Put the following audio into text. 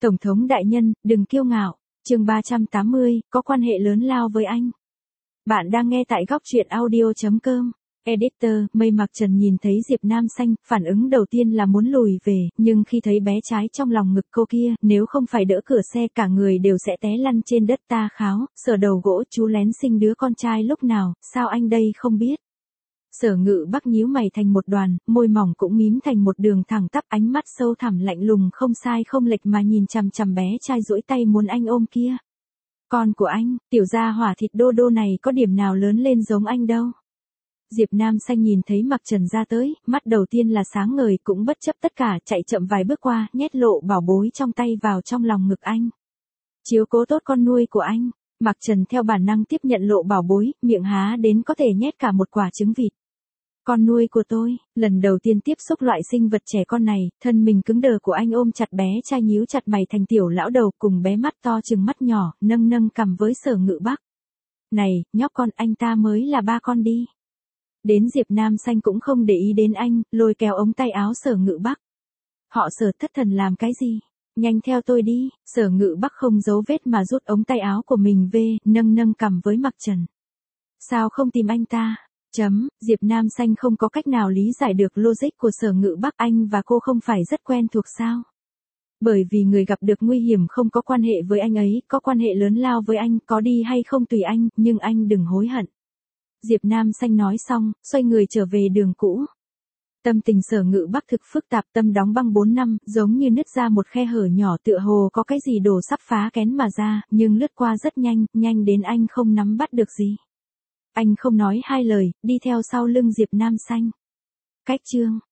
Tổng thống đại nhân, đừng kiêu ngạo. Chương 380, có quan hệ lớn lao với anh. Bạn đang nghe tại góc truyện audio.com. Editor, Mây Mặc Trần nhìn thấy Diệp Nam Xanh, phản ứng đầu tiên là muốn lùi về, nhưng khi thấy bé trái trong lòng ngực cô kia, nếu không phải đỡ cửa xe cả người đều sẽ té lăn trên đất. Ta kháo, Sở Đầu Gỗ, chú lén sinh đứa con trai lúc nào, sao anh đây không biết? Sở Ngự Bắc nhíu mày thành một đoàn, môi mỏng cũng mím thành một đường thẳng tắp, ánh mắt sâu thẳm lạnh lùng không sai không lệch mà nhìn chằm chằm bé trai duỗi tay muốn anh ôm kia. Con của anh, tiểu gia hỏa thịt đô đô này có điểm nào lớn lên giống anh đâu. Diệp Nam Xanh nhìn thấy Mặc Trần ra tới, mắt đầu tiên là sáng ngời, cũng bất chấp tất cả chạy chậm vài bước qua, nhét lộ bảo bối trong tay vào trong lòng ngực anh. Chiếu cố tốt con nuôi của anh. Mặc Trần theo bản năng tiếp nhận lộ bảo bối, miệng há đến có thể nhét cả một quả trứng vịt. Con nuôi của tôi, lần đầu tiên tiếp xúc loại sinh vật trẻ con này, thân mình cứng đờ của anh ôm chặt bé trai nhíu chặt mày thành tiểu lão đầu cùng bé mắt to chừng mắt nhỏ, nâng cằm với Sở Ngự Bắc. Này, nhóc con, anh ta mới là ba con đi. Đến Diệp Nam Xanh cũng không để ý đến anh, lôi kéo ống tay áo Sở Ngự Bắc. Họ Sở thất thần làm cái gì? Nhanh theo tôi đi. Sở Ngự Bắc không giấu vết mà rút ống tay áo của mình về, nâng cằm với Mặc Trần. Sao không tìm anh ta? Diệp Nam Xanh không có cách nào lý giải được logic của Sở Ngự Bắc. Anh và cô không phải rất quen thuộc sao? Bởi vì người gặp được nguy hiểm không có quan hệ với anh ấy, có quan hệ lớn lao với anh, có đi hay không tùy anh, nhưng anh đừng hối hận. Diệp Nam Xanh nói xong, xoay người trở về đường cũ. Tâm tình Sở Ngự Bắc thực phức tạp, tâm đóng băng 4 năm, giống như nứt ra một khe hở nhỏ, tựa hồ có cái gì đổ sắp phá kén mà ra, nhưng lướt qua rất nhanh đến anh không nắm bắt được gì. Anh không nói hai lời, đi theo sau lưng Diệp Nam Xanh. Cách chương